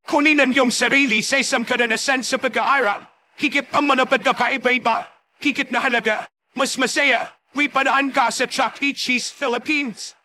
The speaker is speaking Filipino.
Kunin ang iyong sarili sa isang karanasan sa pag-aaral. Higit ang mga pagkakaiba-iba. Higit na halaga. Mas masaya. May paraan ka sa Chuck E. Cheese Philippines.